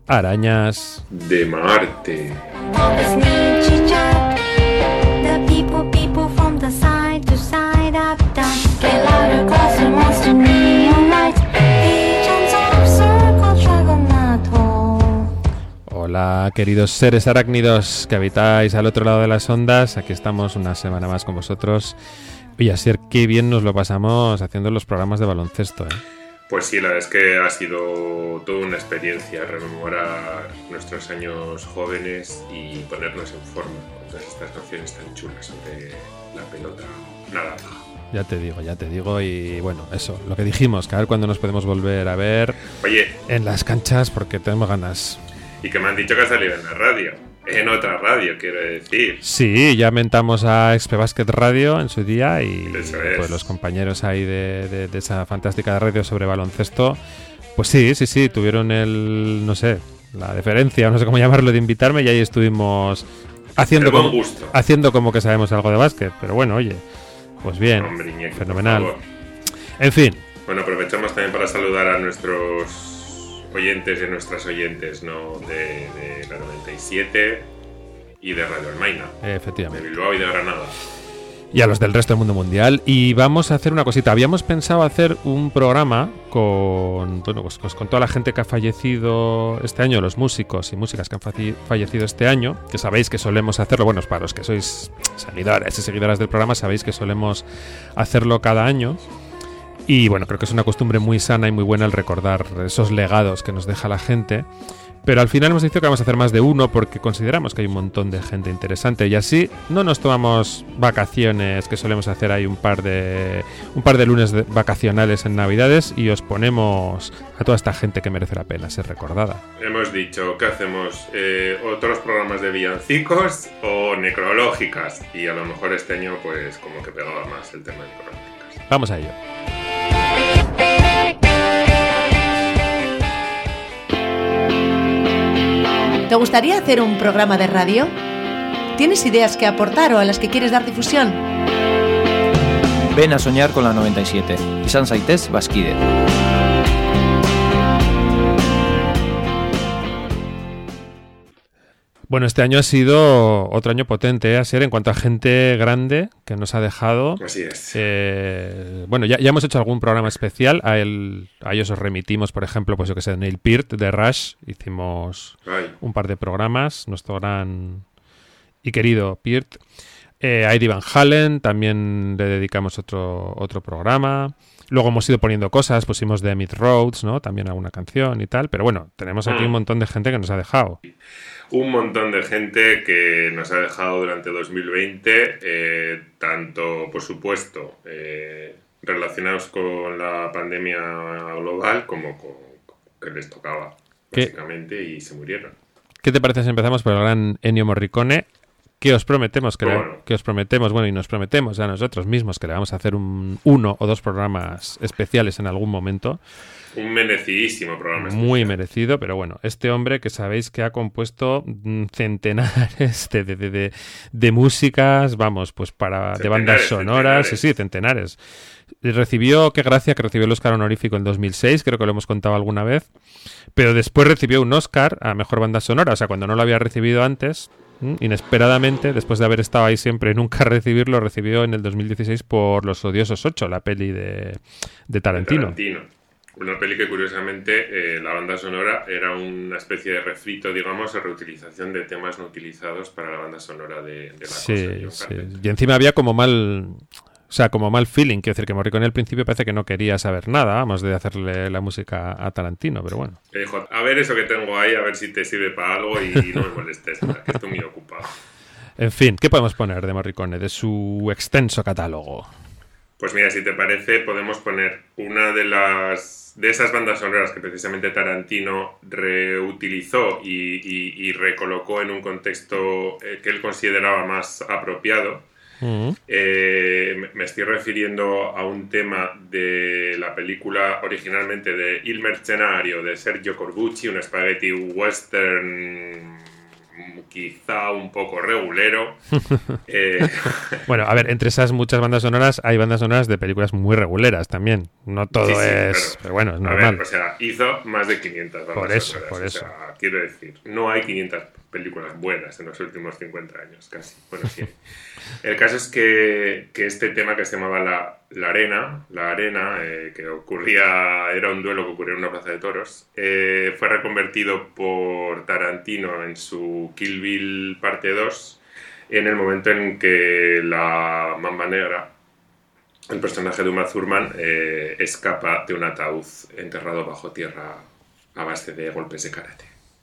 Arañas de Marte. Hola, queridos seres arácnidos que habitáis al otro lado de las ondas. Aquí estamos una semana más con vosotros. Y así qué bien nos lo pasamos haciendo los programas de baloncesto, ¿eh? Pues sí, la verdad es que ha sido toda una experiencia rememorar nuestros años jóvenes y ponernos en forma con todas estas canciones tan chulas sobre la pelota. Nada. Ya te digo, y bueno, eso, lo que dijimos, que a ver cuándo nos podemos volver a ver. Oye, en las canchas, porque tenemos ganas. Y que me han dicho que ha salido en la radio, en otra radio, quiero decir. Sí, ya mentamos a XP Basket Radio en su día y pues los compañeros ahí de esa fantástica radio sobre baloncesto, pues sí, tuvieron la deferencia, no sé cómo llamarlo, de invitarme, y ahí estuvimos haciendo como que sabemos algo de básquet, pero bueno, oye, pues bien, hombre, Iñaki, fenomenal. En fin. Bueno, aprovechamos también para saludar a nuestros oyentes y nuestras oyentes, ¿no? De la 97 y de Radio Almaina. Efectivamente. De Bilbao y de Granada. Y a los del resto del mundo mundial. Y vamos a hacer una cosita. Habíamos pensado hacer un programa con toda la gente que ha fallecido este año, los músicos y músicas que han fallecido este año, que sabéis que solemos hacerlo. Bueno, para los que sois seguidores y seguidoras del programa, sabéis que solemos hacerlo cada año. Y bueno, creo que es una costumbre muy sana y muy buena el recordar esos legados que nos deja la gente. Pero al final hemos dicho que vamos a hacer más de uno porque consideramos que hay un montón de gente interesante. Y así no nos tomamos vacaciones, que solemos hacer ahí un par de lunes vacacionales en Navidades, y os ponemos a toda esta gente que merece la pena ser recordada. Hemos dicho que hacemos otros programas de villancicos o necrológicas. Y a lo mejor este año pues como que pegaba más el tema de necrológicas. Vamos a ello. ¿Te gustaría hacer un programa de radio? ¿Tienes ideas que aportar o a las que quieres dar difusión? Ven a soñar con la 97. Izan zaitez bazkide. Bueno, este año ha sido otro año potente, Asier, en cuanto a gente grande que nos ha dejado. Así es. Bueno, ya hemos hecho algún programa especial. A ellos os remitimos, por ejemplo, pues yo que sé, Neil Peart de Rush. Hicimos un par de programas. Nuestro gran y querido Peart. A Eddie Van Halen también le dedicamos otro programa. Luego hemos ido poniendo cosas, pusimos de Emmett Rhodes, ¿no? También alguna canción y tal. Pero bueno, tenemos aquí un montón de gente que nos ha dejado. Un montón de gente que nos ha dejado durante 2020, tanto, por supuesto, relacionados con la pandemia global como con que les tocaba, básicamente, y se murieron. ¿Qué te parece si empezamos por el gran Ennio Morricone? Que os prometemos, y nos prometemos a nosotros mismos que le vamos a hacer uno o dos programas especiales en algún momento. Un merecidísimo programa especial. Muy merecido, pero bueno, este hombre que sabéis que ha compuesto centenares de músicas, vamos, pues de bandas sonoras, sí, centenares. Qué gracia que recibió el Oscar honorífico en 2006, creo que lo hemos contado alguna vez, pero después recibió un Oscar a Mejor Banda Sonora, o sea, cuando no lo había recibido antes, inesperadamente, después de haber estado ahí siempre y nunca recibirlo, recibió en el 2016 por Los Odiosos 8, la peli de Tarantino. Una peli que curiosamente la banda sonora era una especie de refrito, digamos, de reutilización de temas no utilizados para la banda sonora de la cosa. Sí. Y encima había como mal feeling, quiero decir que Morricone al principio parece que no quería saber nada, vamos, de hacerle la música a Tarantino, pero bueno. Me dijo, a ver eso que tengo ahí, a ver si te sirve para algo y no me molestes, que estoy muy ocupado. En fin, ¿qué podemos poner de Morricone, de su extenso catálogo? Pues mira, si te parece, podemos poner una de esas bandas sonoras que precisamente Tarantino reutilizó y recolocó en un contexto que él consideraba más apropiado. Me estoy refiriendo a un tema de la película originalmente de Il Mercenario de Sergio Corbucci, un spaghetti western quizá un poco regulero. Bueno, a ver, entre esas muchas bandas sonoras hay bandas sonoras de películas muy reguleras también. No todo pero bueno, es normal. A ver, o sea, hizo más de 500 bandas sonoras. Por eso. O sea, quiero decir, no hay 500 películas buenas en los últimos 50 años, casi. Bueno, sí. El caso es que este tema que se llamaba La Arena, que era un duelo que ocurría en una plaza de toros, fue reconvertido por Tarantino en su Kill Bill parte 2 en el momento en que la Mamba Negra, el personaje de Uma Thurman, escapa de un ataúd enterrado bajo tierra a base de golpes de karate.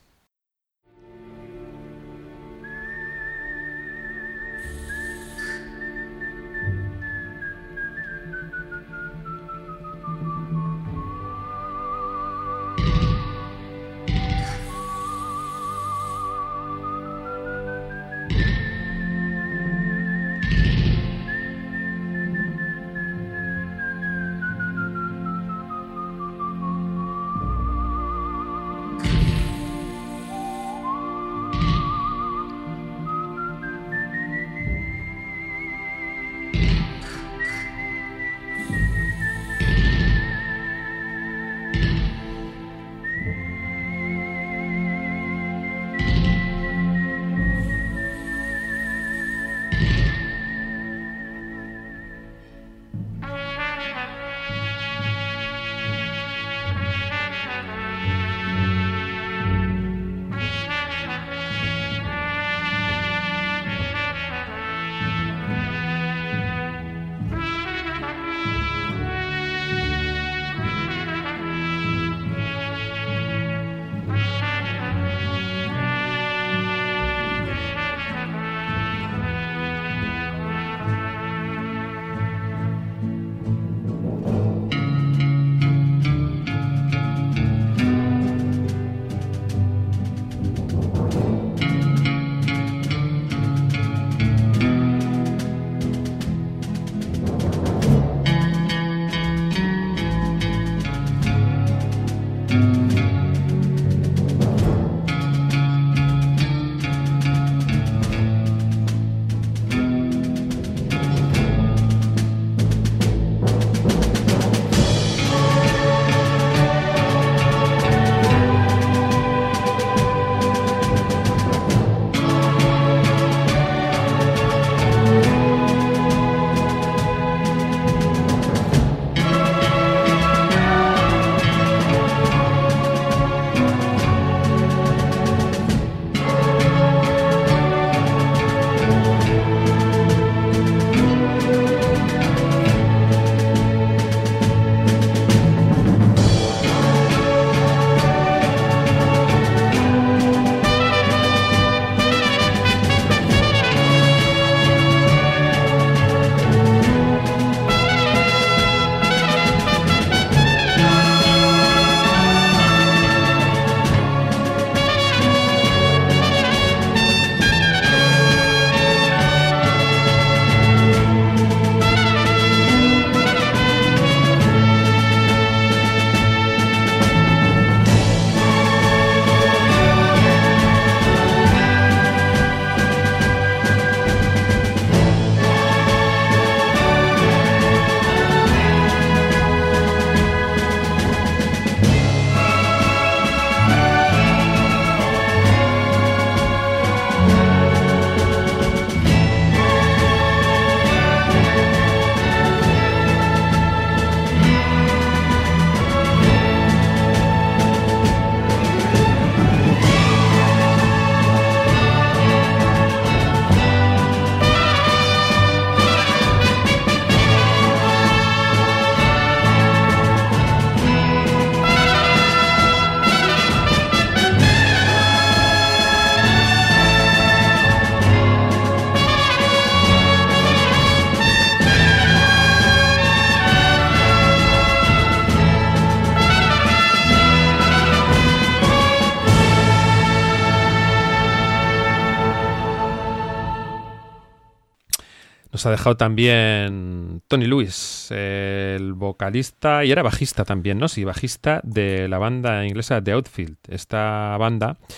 Nos ha dejado también Tony Lewis, el vocalista, y era bajista también, ¿no? Sí, bajista de la banda inglesa The Outfield. Esta banda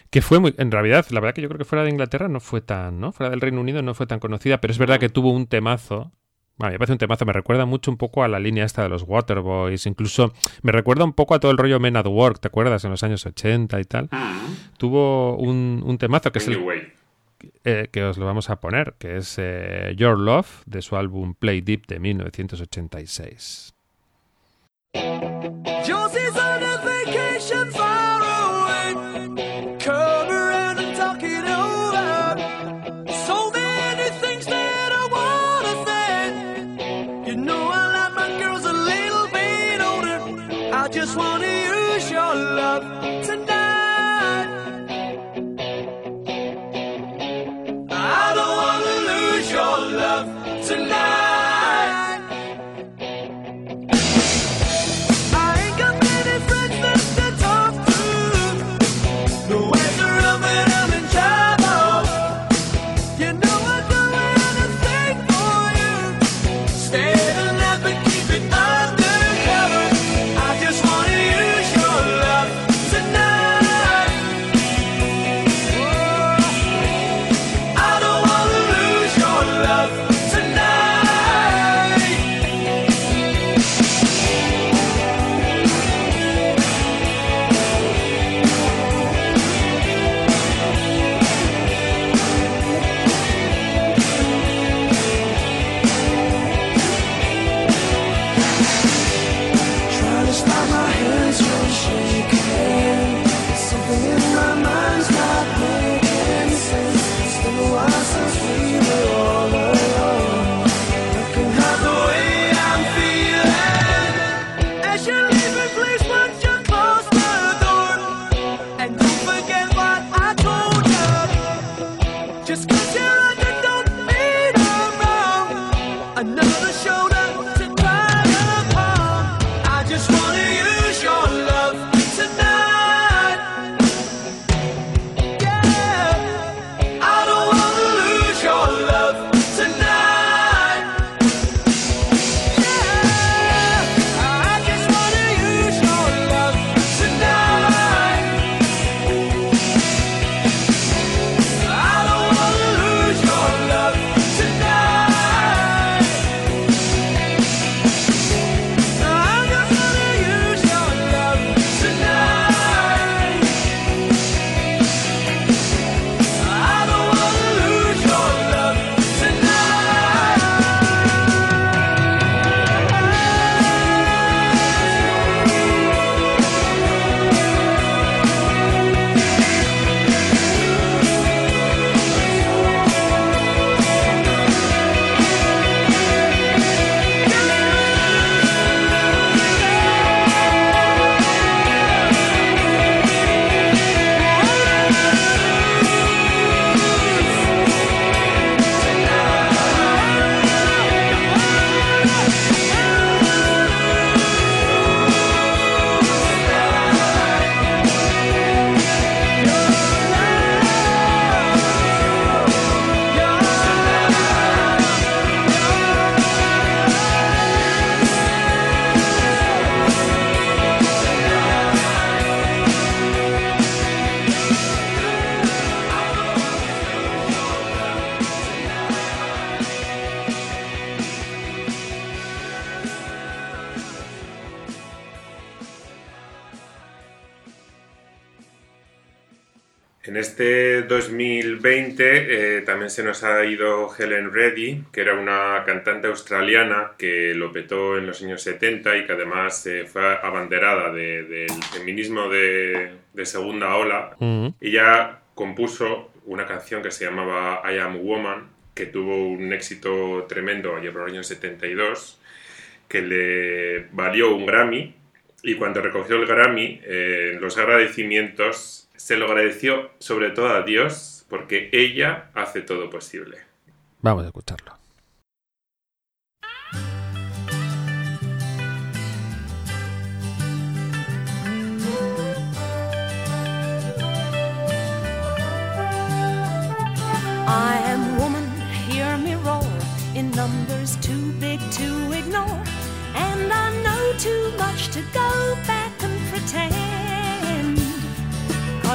que fue muy, en realidad, la verdad que yo creo que fuera de Inglaterra no fue tan, ¿no? Fuera del Reino Unido no fue tan conocida, pero es verdad que tuvo un temazo. Bueno, me parece un temazo, me recuerda mucho un poco a la línea esta de los Waterboys, incluso me recuerda un poco a todo el rollo Men at Work, ¿te acuerdas? En los años 80 y tal. Tuvo un temazo que es el que os lo vamos a poner, que es Your Love, de su álbum Play Deep de 1986. Josie's on a vacation far away. Come around and talk it over. So many things that I wanna say. You know I like my girls a little bit older. I just wanna use your love tonight. I don't wanna lose your love tonight. En este 2020 también se nos ha ido Helen Reddy, que era una cantante australiana que lo petó en los años 70 y que además fue abanderada del feminismo de segunda ola. Ella compuso una canción que se llamaba I Am Woman, que tuvo un éxito tremendo allá por los años 72, que le valió un Grammy, y cuando recogió el Grammy, los agradecimientos se lo agradeció sobre todo a Dios, porque ella hace todo posible. Vamos a escucharlo. I am woman, hear me roar, in numbers too big to ignore, and I know too much to go back and pretend.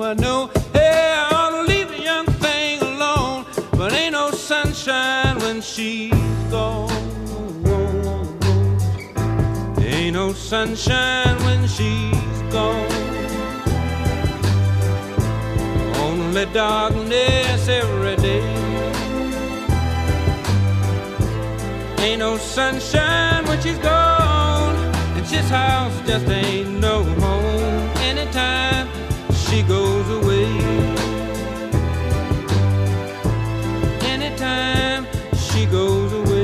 she's gone. Ain't no sunshine when she's gone. Only darkness every day. Ain't no sunshine when she's gone. And this house just ain't no home anytime she goes away. Anytime she goes away.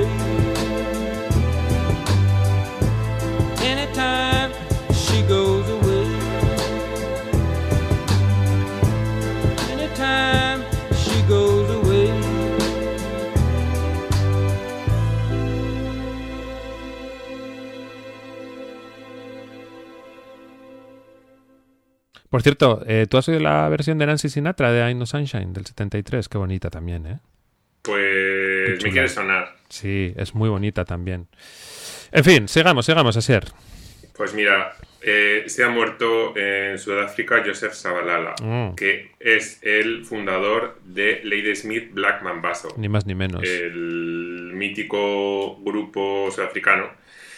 Anytime she goes away. Anytime she goes away. Por cierto, ¿tú has oído la versión de Nancy Sinatra de Ain't No Sunshine del 73? Qué bonita también, ¿eh? Pues me quiere sonar. Sí, es muy bonita también. En fin, sigamos, Asier. Pues mira, se ha muerto en Sudáfrica Joseph Shabalala, que es el fundador de Ladysmith Black Mambazo. Ni más ni menos. El mítico grupo sudafricano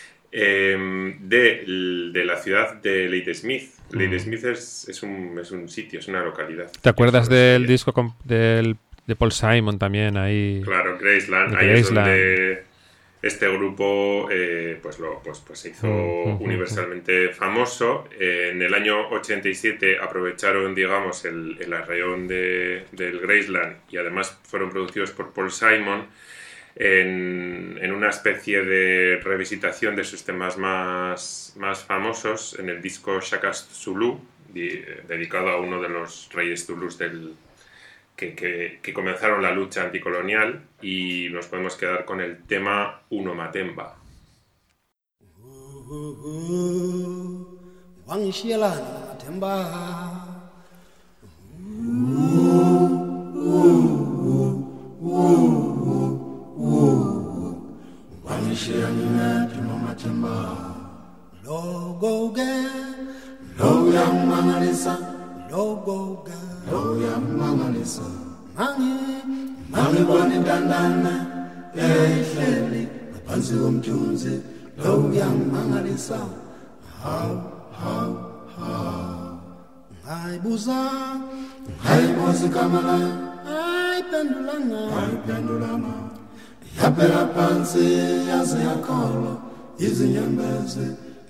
de la ciudad de Ladysmith. Ladysmith es un sitio, es una localidad. ¿Te acuerdas del disco de Paul Simon también ahí? Claro, Graceland. Ahí es donde este grupo pues se hizo universalmente famoso. En el año 87 aprovecharon, digamos, el arraión del Graceland y además fueron producidos por Paul Simon en una especie de revisitación de sus temas más famosos en el disco Shaka Zulu, dedicado a uno de los reyes zulus que comenzaron la lucha anticolonial, y nos podemos quedar con el tema Uno Matemba. Logo girl, lo yang mangalisa, logo girl, lo yang mangalisa. Mangi boni dandana, ehleli, ngaphansi komthunzi, lo yang mangalisa. How. Ngaibuza kamala, pendulanga. Yaphela phansi yaze yakholwa izinyembezi.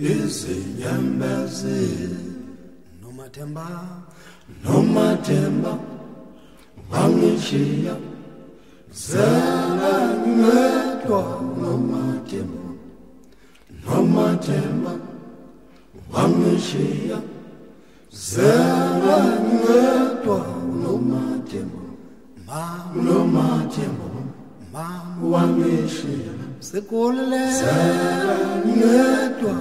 Nomathemba wangishiya zela ngedwa. Nomathemba wangishiya zela ngedwa. Nomathemba wangishiya sekolele zela ngedwa.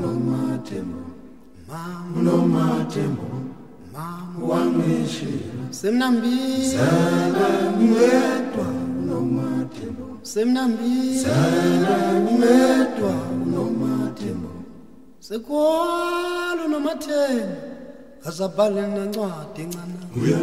Nomathemba wangishiya semnambili zela ngedwa. Semnambili zela ngedwa. Sekwalo Nomathemba kasabhale nencwadi encane.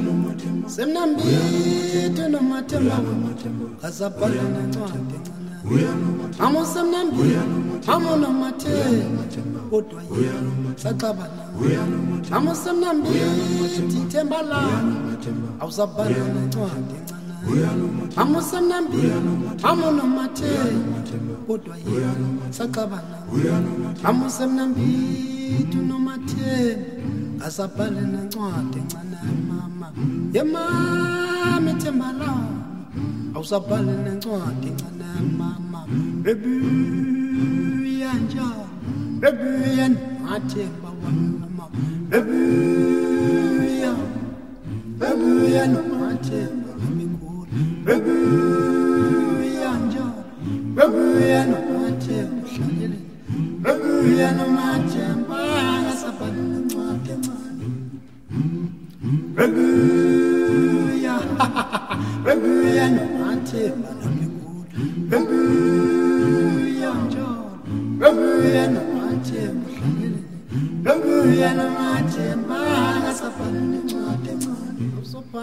Semnambili Nomathemba kasabhale nencwadi encane. Amo semnambili, amo Nomathemba, kodwa yena saxabana. Amo semnambili, thithemba lami, awusabhali nencwadi encane. Amo semnambili, amo Nomathemba, kodwa yena saxabana. Amo semnambili, Nomathemba, asabhali nencwadi encane. Mama, yemama themba lami, awusabhali nencwadi encane. Mama, baby, Nomathemba wama, baby, Nomathemba amikulu, baby, Nomathemba hlalele, baby, Nomathemba asabhali nencwadi encane. Baby, Nomathemba amikulu. Baby, Nomathemba hlalele, baby, Nomathemba asabhali nencwadi encane. Usubhala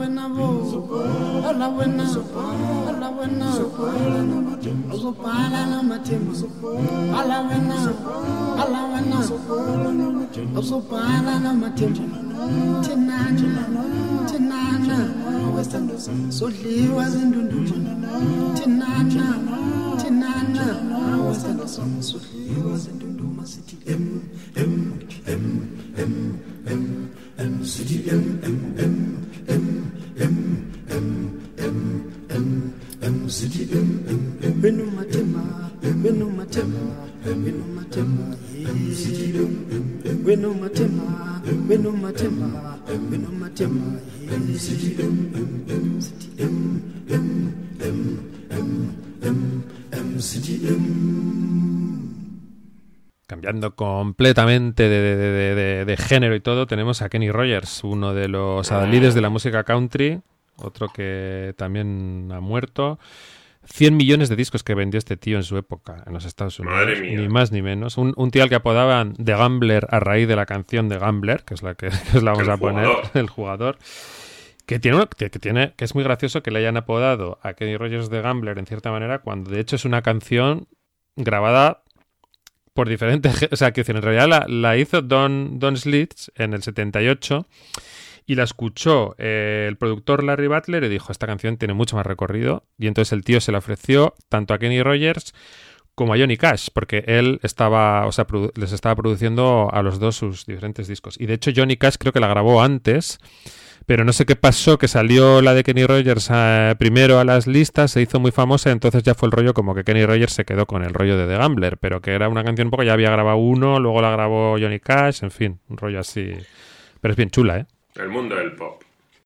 Cambiando completamente de género y todo, tenemos a Kenny Rogers, uno de los adalides de la música country, otro que también ha muerto. 100 millones de discos que vendió este tío en su época en los Estados Unidos. Madre mía. Ni más ni menos. Un tío al que apodaban The Gambler a raíz de la canción de Gambler, que es la que os la vamos a poner, el jugador. Que es muy gracioso que le hayan apodado a Kenny Rogers The Gambler en cierta manera, cuando de hecho es una canción grabada por diferentes... O sea, que en realidad la hizo Don Schlitz en el 78 y la escuchó el productor Larry Butler y dijo, esta canción tiene mucho más recorrido, y entonces el tío se la ofreció tanto a Kenny Rogers como a Johnny Cash, porque él les estaba produciendo a los dos sus diferentes discos. Y de hecho Johnny Cash creo que la grabó antes, pero no sé qué pasó, que salió la de Kenny Rogers primero a las listas, se hizo muy famosa, entonces ya fue el rollo como que Kenny Rogers se quedó con el rollo de The Gambler, pero que era una canción un poco, ya había grabado uno, luego la grabó Johnny Cash, en fin, un rollo así. Pero es bien chula, ¿eh? El mundo del pop.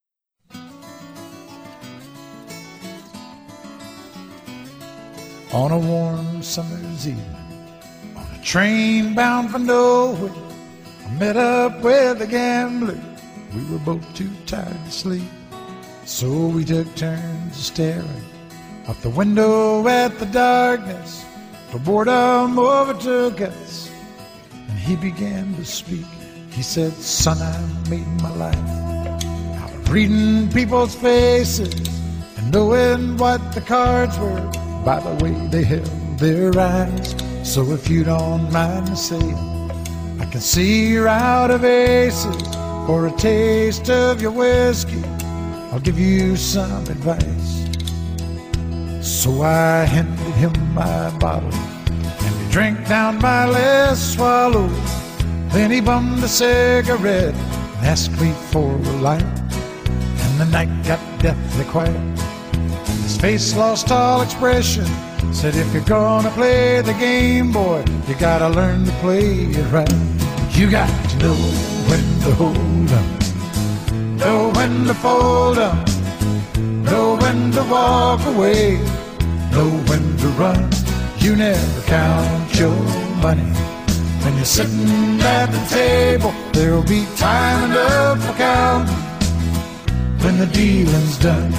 On a warm summer's evening, on a train bound for nowhere, I met up with a gambler. We were both too tired to sleep, so we took turns staring out the window at the darkness. The boredom overtook us, and he began to speak. He said, son, I made my life out of reading people's faces and knowing what the cards were by the way they held their eyes. So if you don't mind me saying, I can see you're out of aces. For a taste of your whiskey, I'll give you some advice. So I handed him my bottle, and he drank down my last swallow. Then he bummed a cigarette and asked me for a light. And the night got deathly quiet. His face lost all expression. Said, if you're gonna play the game, boy, you gotta learn to play it right. You got to know when to hold up, know when to fold up, know when to walk away, know when to run. You never count your money. When you're sitting at the table, there'll be time enough for counting when the dealing's done.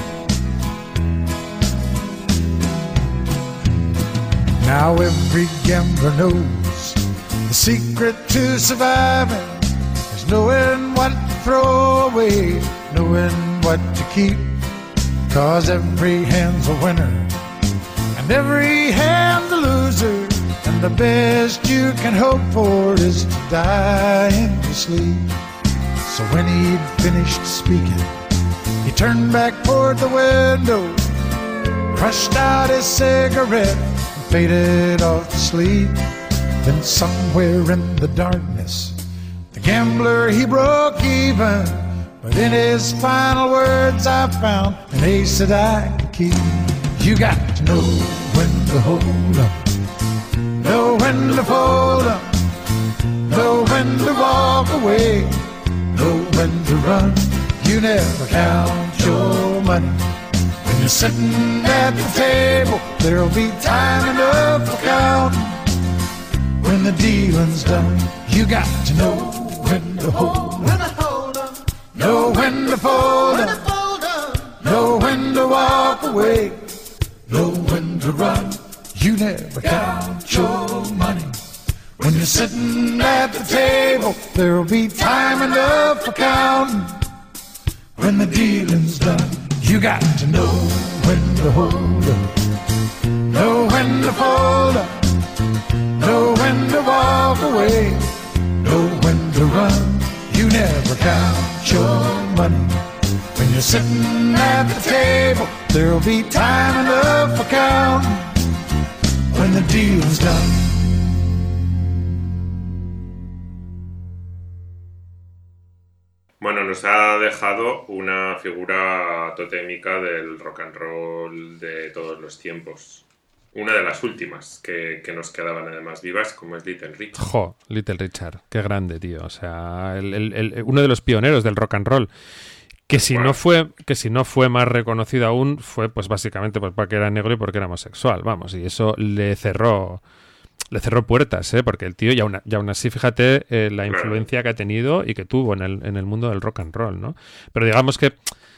Now every gambler knows the secret to surviving is knowing what to throw away, knowing what to keep. 'Cause every hand's a winner and every hand's a loser. And the best you can hope for is to die in your sleep. So when he'd finished speaking, he turned back toward the window, crushed out his cigarette, and faded off to sleep. Then somewhere in the darkness, the gambler, he broke even. But in his final words, I found an ace that I could keep. You got to know when to hold up, know when to fold up, know when to walk away, know when to run. You never count your money. When you're sitting at the table, there'll be time enough for counting when the dealing's done. You got to know when to hold up, know when to fold up, know when to walk away, know when to run. You never count your money. When you're sitting at the table, there'll be time enough for counting when the dealing's done. You got to know when to hold up, know when to fold up, know when to walk away, know when to run. You never count your money when you're sitting at the table. There'll be time enough for counting when the deal's done. Bueno, nos ha dejado una figura totémica del rock and roll de todos los tiempos. Una de las últimas que nos quedaban además vivas, como es Little Richard. Jo, Little Richard, qué grande, tío. O sea, uno de los pioneros del rock and roll. Que si no fue más reconocido aún, fue pues básicamente pues, porque era negro y porque era homosexual. Vamos, y eso le cerró puertas, porque el tío, ya aún así, fíjate la influencia que ha tenido y que tuvo en el mundo del rock and roll, ¿no? Pero digamos que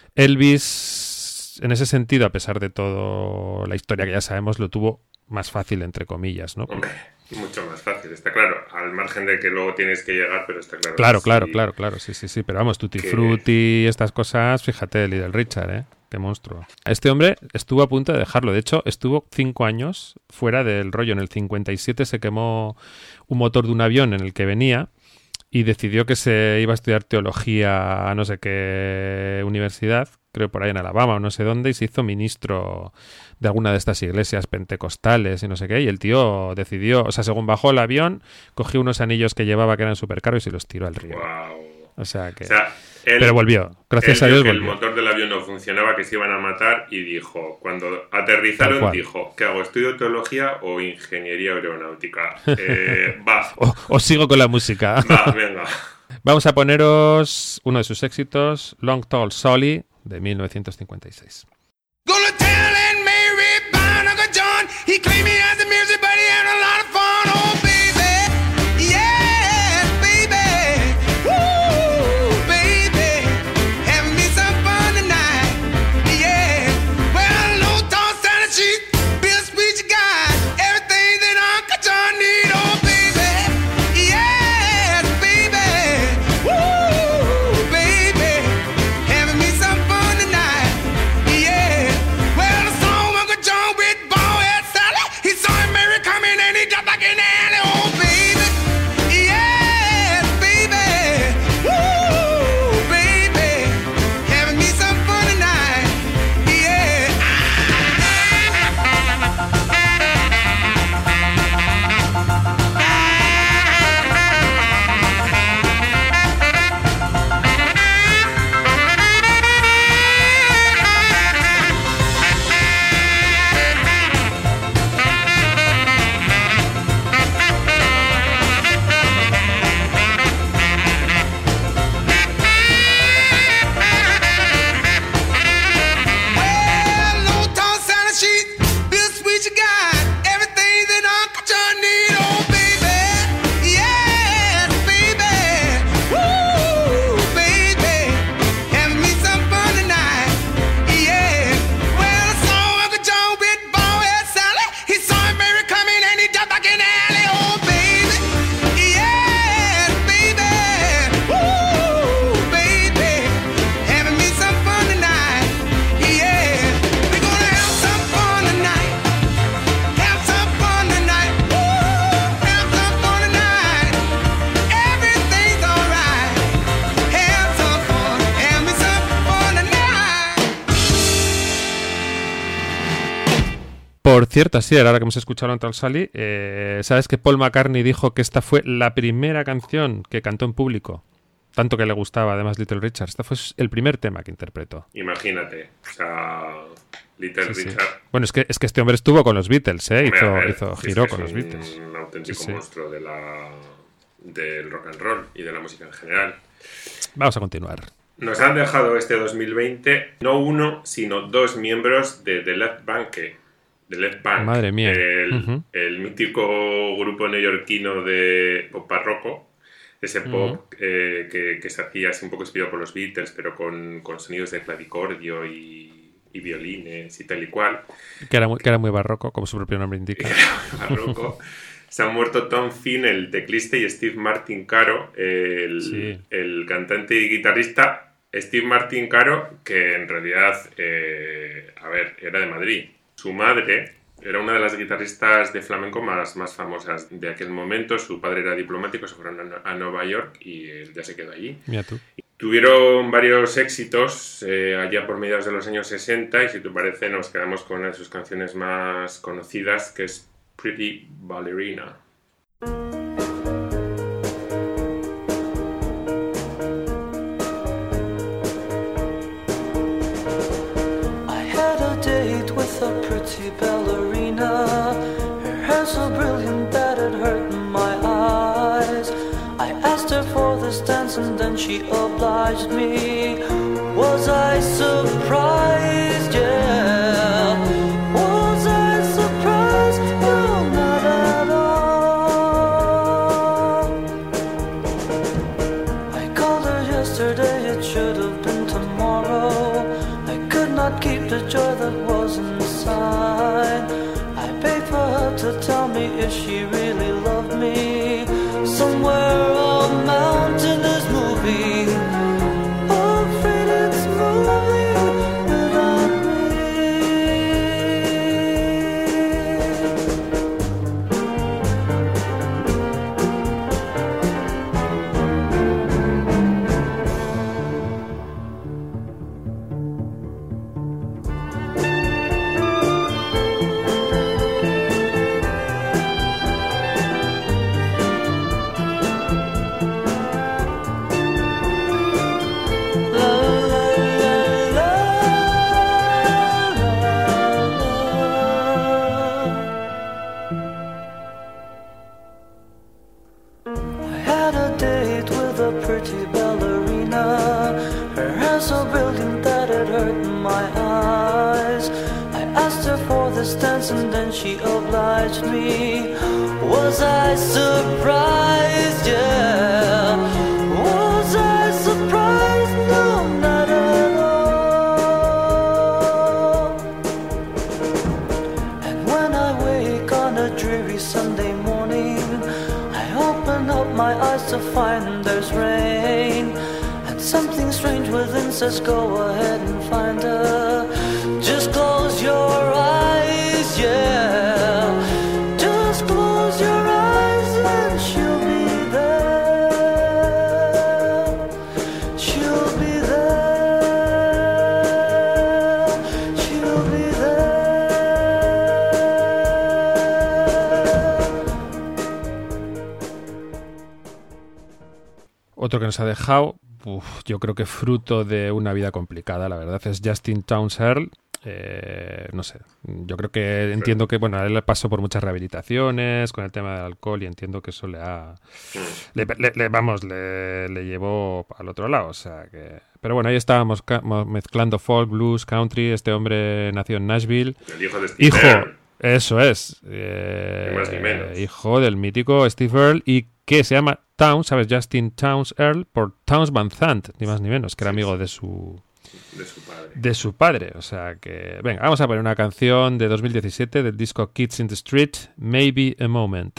Elvis, en ese sentido, a pesar de todo la historia que ya sabemos, lo tuvo más fácil, entre comillas, ¿no? Hombre, mucho más fácil, está claro. Al margen de que luego tienes que llegar, pero está claro. Claro, sí. Pero vamos, Tutti Frutti, estas cosas, fíjate, Little Richard, qué monstruo. Este hombre estuvo a punto de dejarlo. De hecho, estuvo 5 años fuera del rollo. En el 57 se quemó un motor de un avión en el que venía y decidió que se iba a estudiar teología a no sé qué universidad, creo por ahí en Alabama o no sé dónde, y se hizo ministro de alguna de estas iglesias pentecostales y no sé qué, y el tío decidió, o sea, según bajó el avión, cogió unos anillos que llevaba que eran súper caros y se los tiró al río. Wow. O sea que... Él, pero volvió, gracias a Dios volvió. El motor del avión no funcionaba, que se iban a matar, y dijo, cuando aterrizaron, dijo, ¿qué hago? ¿Estudio teología o ingeniería aeronáutica? Va. O sigo con la música. Va, venga. Vamos a poneros uno de sus éxitos, Long Tall Sally, de 1956. Gonna tell Aunt Mary about Uncle John. He claimed he has the music, but he had a lot of fun. Oh, baby, yes, baby. Woo, baby, having me some fun tonight. Yeah, well, low tall Santa, she's real sweet, you got everything that Uncle John need. Oh, baby, yes, baby. Woo, baby, having me some fun tonight. Yeah. Well, the song Uncle John with Ballhead Sally. He saw him Mary coming and he dropped back in the alley. Oh, baby. Yes, baby. Woo, baby. Having me some fun tonight. Yeah. Well, low tall Santa, she's real sweet, you got everything that Uncle John need. Oh, baby, yes, baby. Woo, baby, having me some fun tonight. Yeah, well, I saw Uncle John with Ballhead Sally. He saw him Mary coming and he jumped back in the alley. Oh, baby, yes, baby. Woo, baby, having me some fun tonight. Yeah, we're gonna have some fun tonight. Have some fun tonight. Woo, have some fun tonight. Everything's alright. Have some fun. Have me some fun tonight. Por cierto, sí, ahora que hemos escuchado Long Tall Sally, ¿sabes que Paul McCartney dijo que esta fue la primera canción que cantó en público? Tanto que le gustaba, además, Little Richard. Este fue el primer tema que interpretó. Imagínate, o sea, Little Sí. Richard. Bueno, es que este hombre estuvo con los Beatles, Hombre, a ver, giró es con los un Beatles. auténtico Sí. monstruo del rock and roll y de la música en general. Vamos a continuar. Nos han dejado este 2020 no uno, sino 2 miembros de The Left Bank. The Left Bank, Madre mía. el mítico grupo neoyorquino de pop barroco, ese pop que se hacía así un poco inspirado por los Beatles, pero con sonidos de clavicordio y violines y tal y cual. Que era muy barroco, como su propio nombre indica. Barroco. Se han muerto Tom Finn, el teclista, y Steve Martin Caro, el cantante y guitarrista. Steve Martin Caro, que en realidad, era de Madrid. Su madre era una de las guitarristas de flamenco más famosas de aquel momento. Su padre era diplomático, se fueron a Nueva York y él ya se quedó allí. Mira tú. Tuvieron varios éxitos allá por mediados de los años 60 y si te parece nos quedamos con una de sus canciones más conocidas, que es Pretty Ballerina. I had a date with a pretty ballerina. Her hair so brilliant that it hurt my eyes. I asked her for this dance and then she obliged me. Was I surprised? Yeah. Was I surprised? No, not at all. I called her yesterday, it should have been tomorrow. I could not keep the joy that was inside. I paid for her to tell me if she really loved me. Somewhere a mountainous movie, afraid it's moving without and then she obliged me. Was I surprised? Yeah. Was I surprised? No, not at all. And when I wake on a dreary Sunday morning, I open up my eyes to find there's rain. And something strange within says go ahead and find her. Just close your eyes, yeah. Just close your eyes and she'll be there. She'll be there. She'll be there. Otro que nos ha dejado, yo creo que fruto de una vida complicada, la verdad, es Justin Townes Earle. No sé, yo creo que entiendo que, bueno, a él le pasó por muchas rehabilitaciones con el tema del alcohol y entiendo que eso le llevó al otro lado, o sea que... Pero bueno, ahí estábamos mezclando folk, blues, country. Este hombre nació en Nashville. El hijo de Steve Earle. Eso es. Ni más ni menos. Hijo del mítico Steve Earle y que se llama Townes, ¿sabes? Justin Townes Earle por Townes Van Zandt, ni más ni menos, que era amigo de su padre, o sea que... Venga, vamos a poner una canción de 2017 del disco Kids in the Street, Maybe a Moment.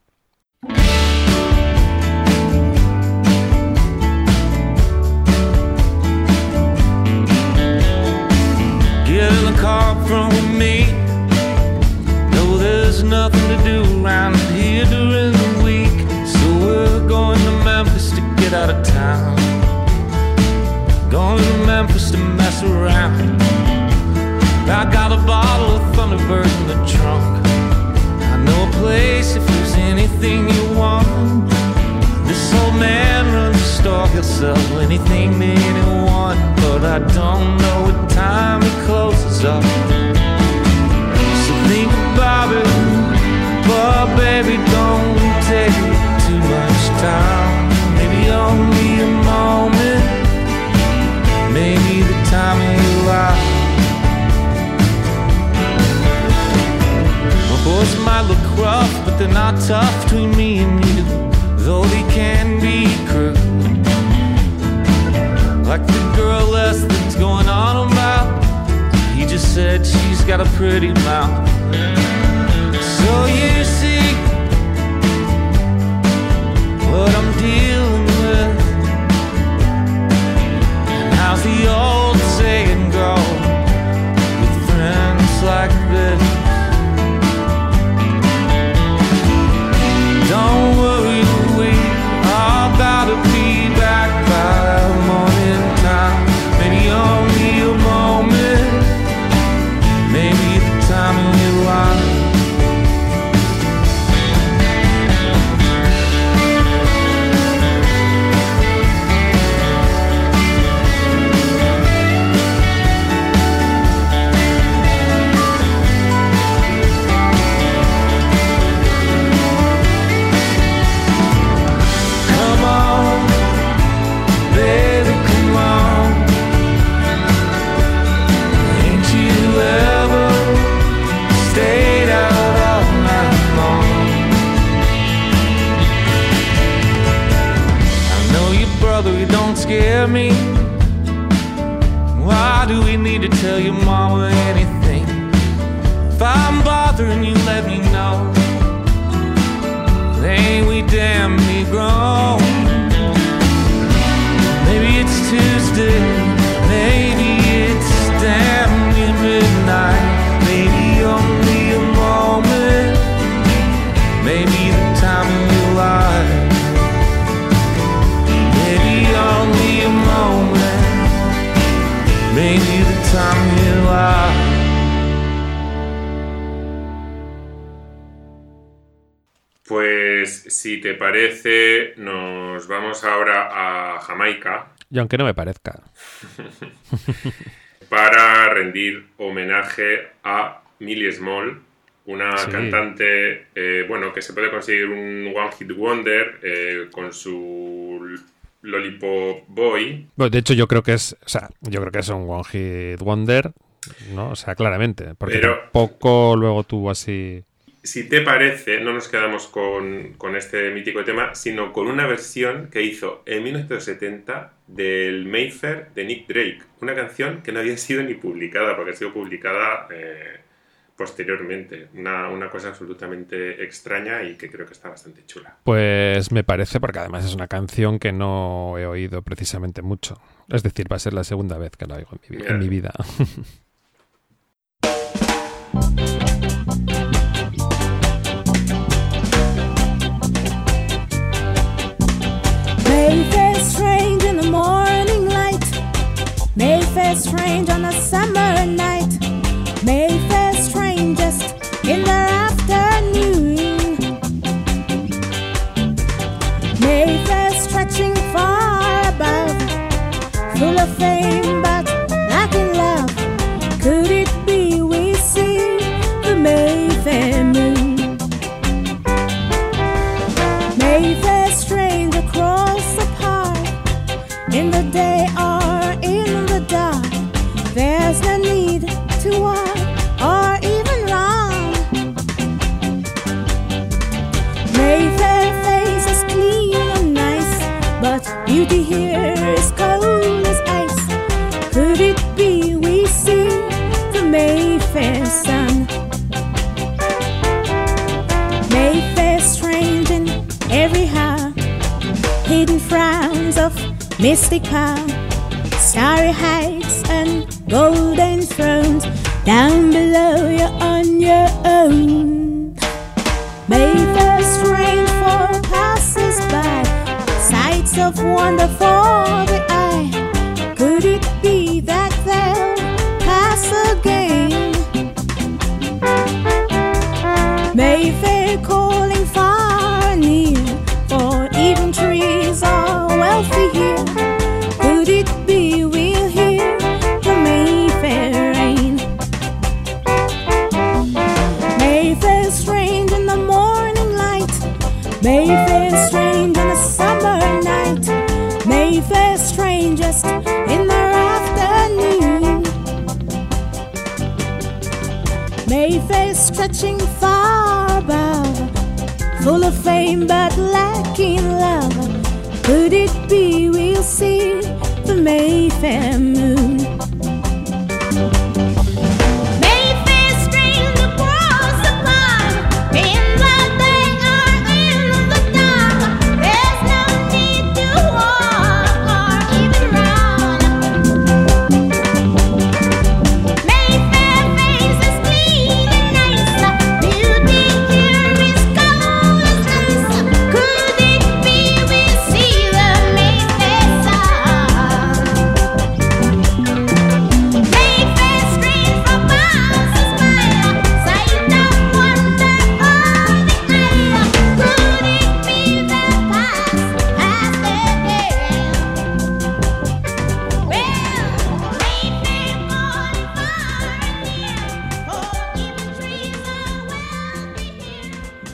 Get in the car from me. No, there's nothing to do around here during the week, so we're going to Memphis to get out of town. Going to Memphis to mess around. I got a bottle of Thunderbird in the trunk. I know a place if there's anything you want. This old man runs a store, he'll sell anything to anyone, but I don't know what time he closes up. So think about it, but baby, don't take too much time. Maybe only a moment, maybe the time of your life. My boys might look rough, but they're not tough between me and you, though they can be cruel. Like the girl Les that's going on about, he just said she's got a pretty mouth. So you see what I'm dealing with, and your mama anything. If I'm bothering you, let me know. Ain't we damn near grown? Maybe it's Tuesday, maybe it's damn near midnight. Maybe only a moment, maybe the time of your life. Maybe only a moment, maybe the time of your life. Pues si te parece, nos vamos ahora a Jamaica Y aunque no me parezca. para rendir homenaje a Millie Small, una Sí. cantante, bueno, que se puede conseguir un One Hit Wonder con su Lollipop Boy. Bueno, de hecho, yo creo que es un One Hit Wonder, ¿no? O sea, claramente. Porque Pero- tampoco luego tuvo así. Si te parece, no nos quedamos con este mítico tema, sino con una versión que hizo en 1970 del Mayfair de Nick Drake. Una canción que no había sido ni publicada, porque ha sido publicada posteriormente. Una cosa absolutamente extraña y que creo que está bastante chula. Pues me parece, porque además es una canción que no he oído precisamente mucho. Es decir, va a ser la segunda vez que la oigo en mi vida. Mayfair strange in the morning light. Mayfair strange on a summer night. Mayfair strange just in the afternoon. Mayfair stretching far above, full of fame but lacking love. Could it be we see the Mayfair moon? Mayfair strange across the park, in the day or in the dark. There's no need to walk or even run. Mayfair face is clean and nice, but beauty here is cold as ice. Could it be we see the Mayfair sun? Mayfair strange in every heart, hidden frowns of mystic power, starry heights and golden thrones. Down below you're on your own. Mayfair strange for passers-by, sights of wonder for the eye. Could it be that they'll pass again? Mayfair calling far and near, for even trees are wealthy here. Could it be we'll hear the Mayfair rain? Mayfair strange in the morning light. Mayfair strange on a summer night. Mayfair strange just in the afternoon. Mayfair stretching far above, full of fame but lacking love. Could it be we'll see the Mayfair moon? Mayfair strange across the park, in the day or in the dark. There's no need to walk or even run. Mayfair face is clean and nice. Beauty here is gold as ice. Could it be we see the Mayfair sun? Mayfair strange for passers-by, sight of wonder of the eye. Could it be that past has their day? Well, Mayfair calling far and near, for even trees are wealthy here.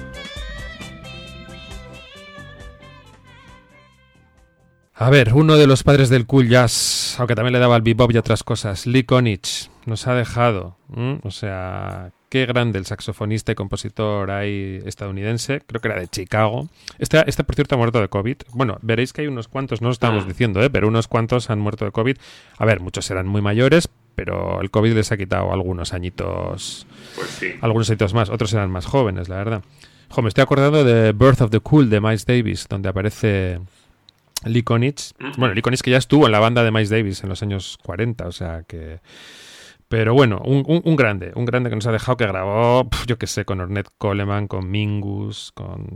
A ver, uno de los padres del cool jazz, aunque también le daba al bebop y otras cosas, Lee Konitz, nos ha dejado. O sea, qué grande el saxofonista y compositor ahí estadounidense, creo que era de Chicago. Este por cierto, ha muerto de COVID. Bueno, veréis que hay unos cuantos, no lo estamos diciendo, pero unos cuantos han muerto de COVID. A ver, muchos eran muy mayores, pero el COVID les ha quitado algunos añitos, Pues sí. algunos añitos más. Otros eran más jóvenes, la verdad. Jo, me estoy acordando de Birth of the Cool de Miles Davis, donde aparece Lee Konitz. Bueno, Lee Konitz que ya estuvo en la banda de Miles Davis en los años 40, o sea que... Pero bueno, un grande que nos ha dejado, que grabó, yo qué sé, con Ornette Coleman, con Mingus,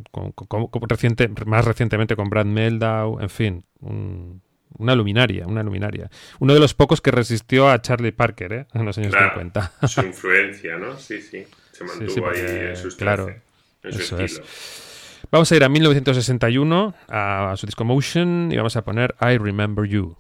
más recientemente con Brad Mehldau, en fin, una luminaria. Uno de los pocos que resistió a Charlie Parker, en los años 50. Su influencia, ¿no? Sí. Se mantuvo ahí en sus claro, en su eso estilo. es. Vamos a ir a 1961, a su disco Motion, y vamos a poner I Remember You.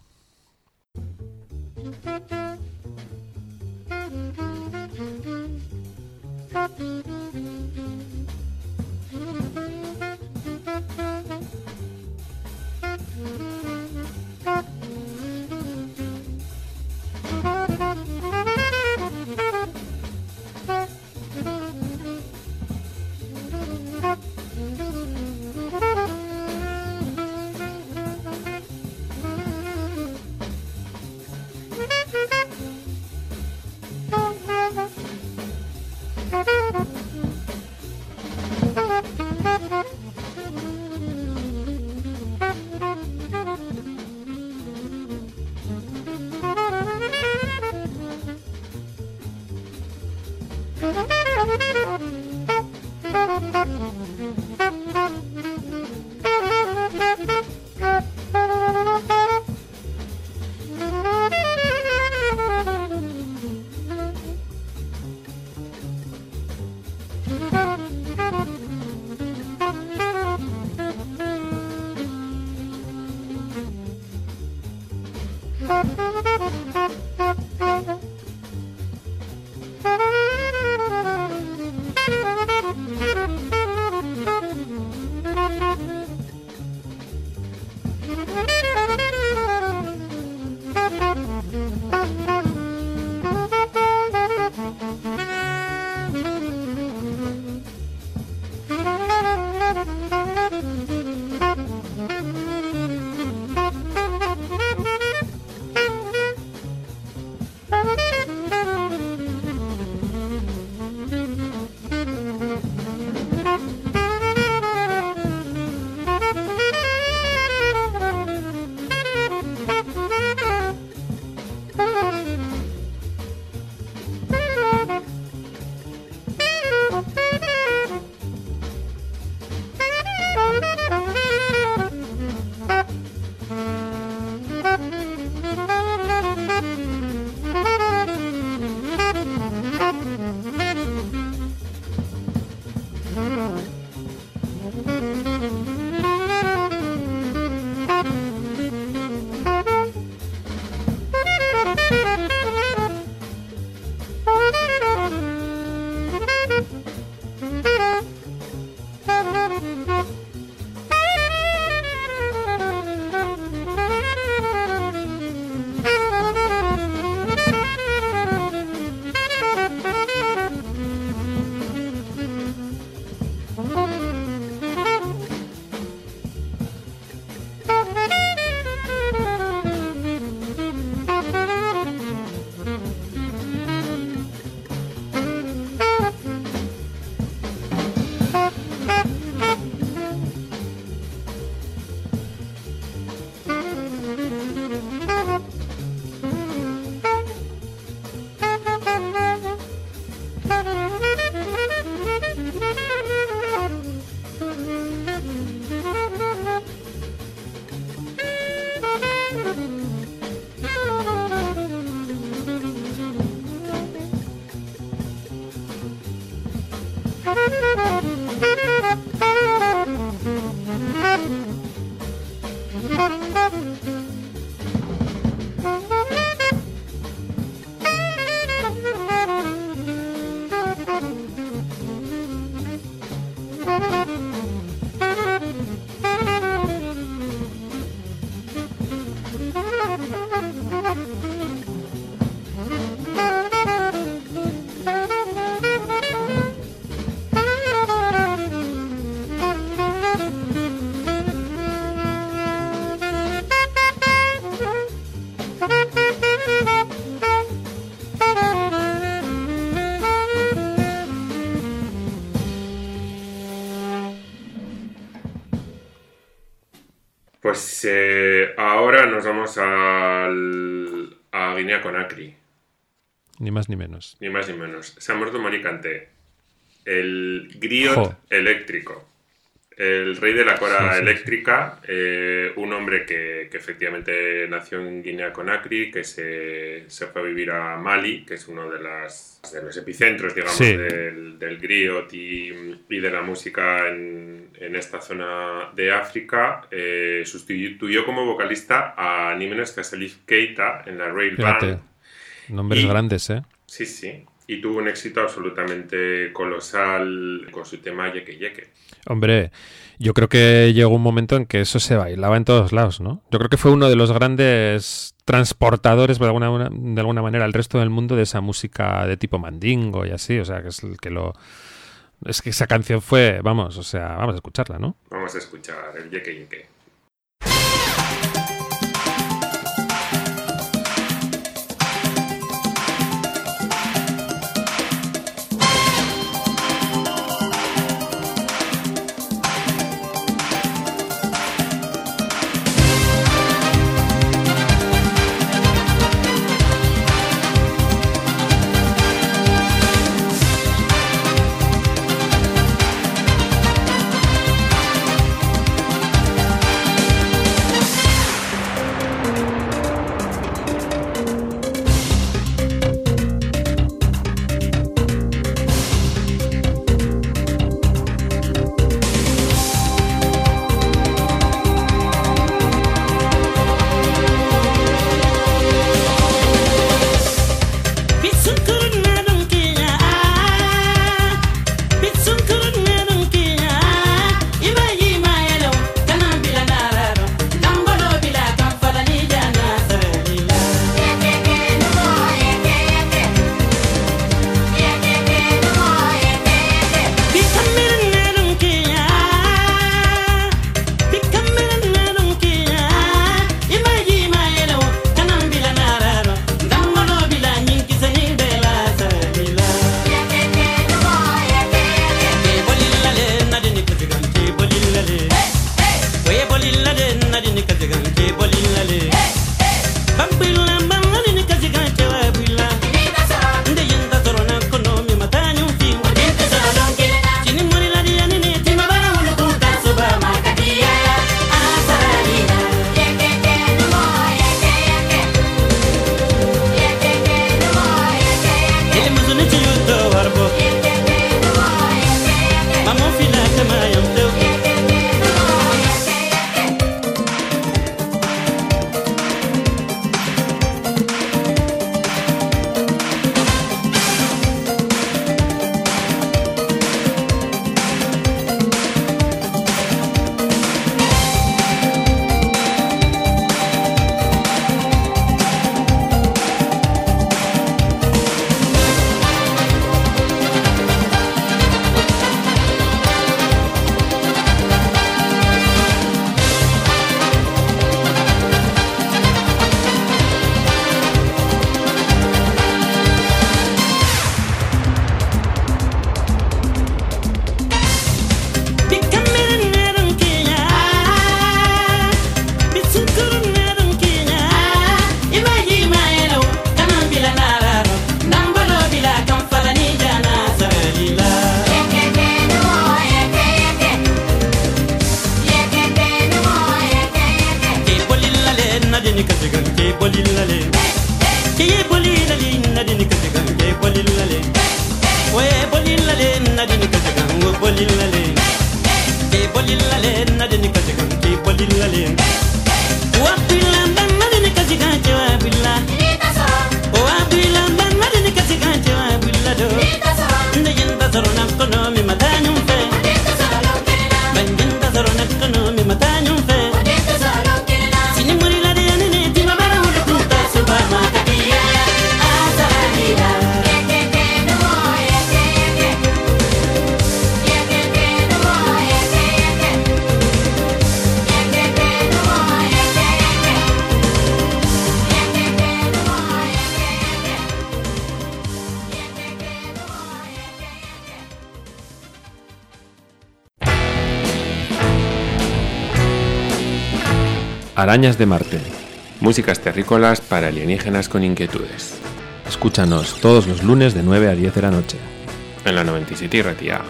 Pues ahora nos vamos a Guinea-Conakry. Ni más ni menos. Ni más ni menos. Se ha muerto Mori Kanté, el griot Jo. eléctrico, el rey de la cora Sí. eléctrica, un hombre que efectivamente nació en Guinea-Conakry, que se fue a vivir a Mali, que es uno de los epicentros, digamos, Sí. del griot y de la música en esta zona de África. Sustituyó como vocalista a ni menos que a Salif Keita en la Rail Fíjate, Band. nombres Y- grandes, ¿eh? Sí, sí. Y tuvo un éxito absolutamente colosal con su tema Yeke Yeke. Hombre, yo creo que llegó un momento en que eso se bailaba en todos lados, ¿no? Yo creo que fue uno de los grandes transportadores, de alguna manera, al resto del mundo de esa música de tipo mandingo y así. O sea, que es el que lo... Es que esa canción fue... Vamos, o sea, vamos a escucharla, ¿no? Vamos a escuchar el Yeke Yeke. Arañas de Marte. Músicas terrícolas para alienígenas con inquietudes. Escúchanos todos los lunes de 9 a 10 de la noche. En la 97 y Ratia.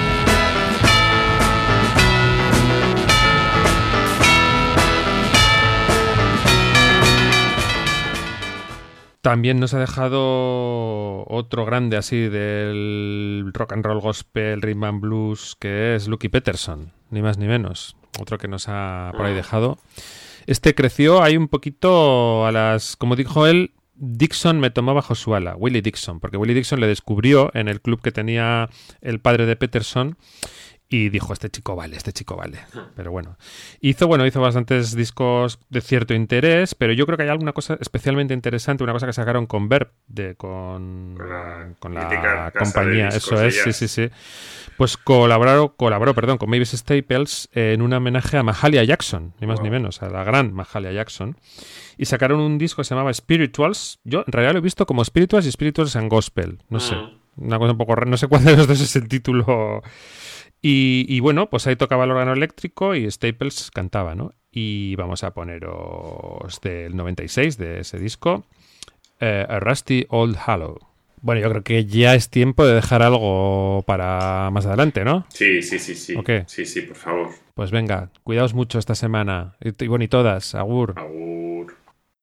También nos ha dejado otro grande así del rock and roll gospel, rhythm and blues, que es Lucky Peterson, ni más ni menos. Otro que nos ha por ahí dejado. Este creció ahí un poquito a las... Como dijo él, Dixon me tomó bajo su ala, Willie Dixon, porque Willie Dixon le descubrió en el club que tenía el padre de Peterson y dijo, este chico vale. Pero bueno, hizo bastantes discos de cierto interés, pero yo creo que hay alguna cosa especialmente interesante, una cosa que sacaron con Verb, con la compañía, eso es, sí. Pues colaboró con Mavis Staples en un homenaje a Mahalia Jackson, ni más ni menos, a la gran Mahalia Jackson. Y sacaron un disco que se llamaba Spirituals. Yo en realidad lo he visto como Spirituals y Spirituals and Gospel. No sé, una cosa un poco rara. No sé cuál de los dos es el título. Y bueno, pues ahí tocaba el órgano eléctrico y Staples cantaba, ¿no? Y vamos a poneros del 96 de ese disco, A Rusty Old Hollow. Bueno, yo creo que ya es tiempo de dejar algo para más adelante, ¿no? Sí. ¿O qué? Sí, por favor. Pues venga, cuidaos mucho esta semana. Y bueno, y todas. Agur. Agur.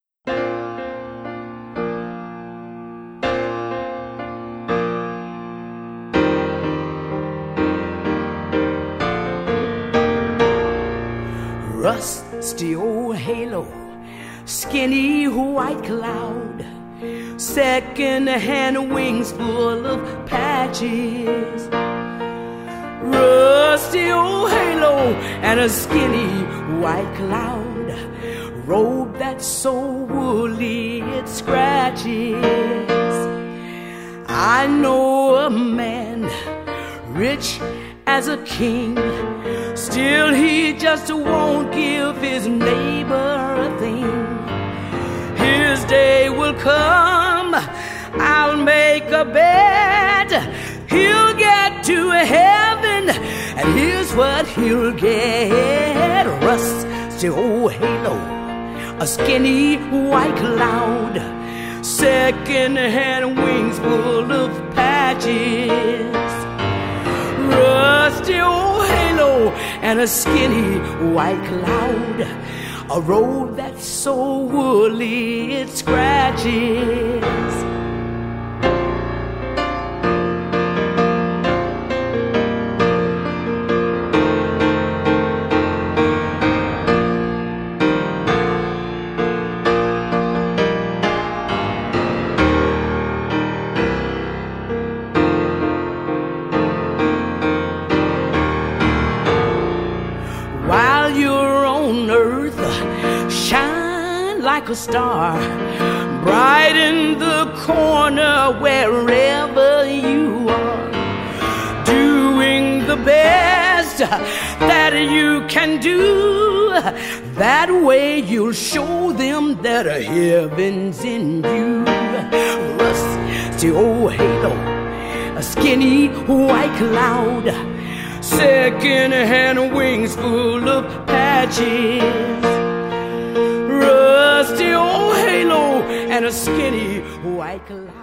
Rusty old halo, skinny white cloud, second-hand wings full of patches. Rusty old halo and a skinny white cloud, robe that's so woolly it scratches. I know a man rich as a king, still he just won't give his neighbor a thing. His day will come, I'll make a bet, he'll get to heaven, and here's what he'll get. Rusty old halo, a skinny white cloud, second-hand wings full of patches. Rusty old halo and a skinny white cloud, a robe that's so woolly it scratches. Like a star, bright in the corner wherever you are, doing the best that you can do. That way you'll show them that heaven's in you. Rusty old halo, a skinny white cloud, second-hand wings full of patches. Rusty old halo and a skinny white cloud.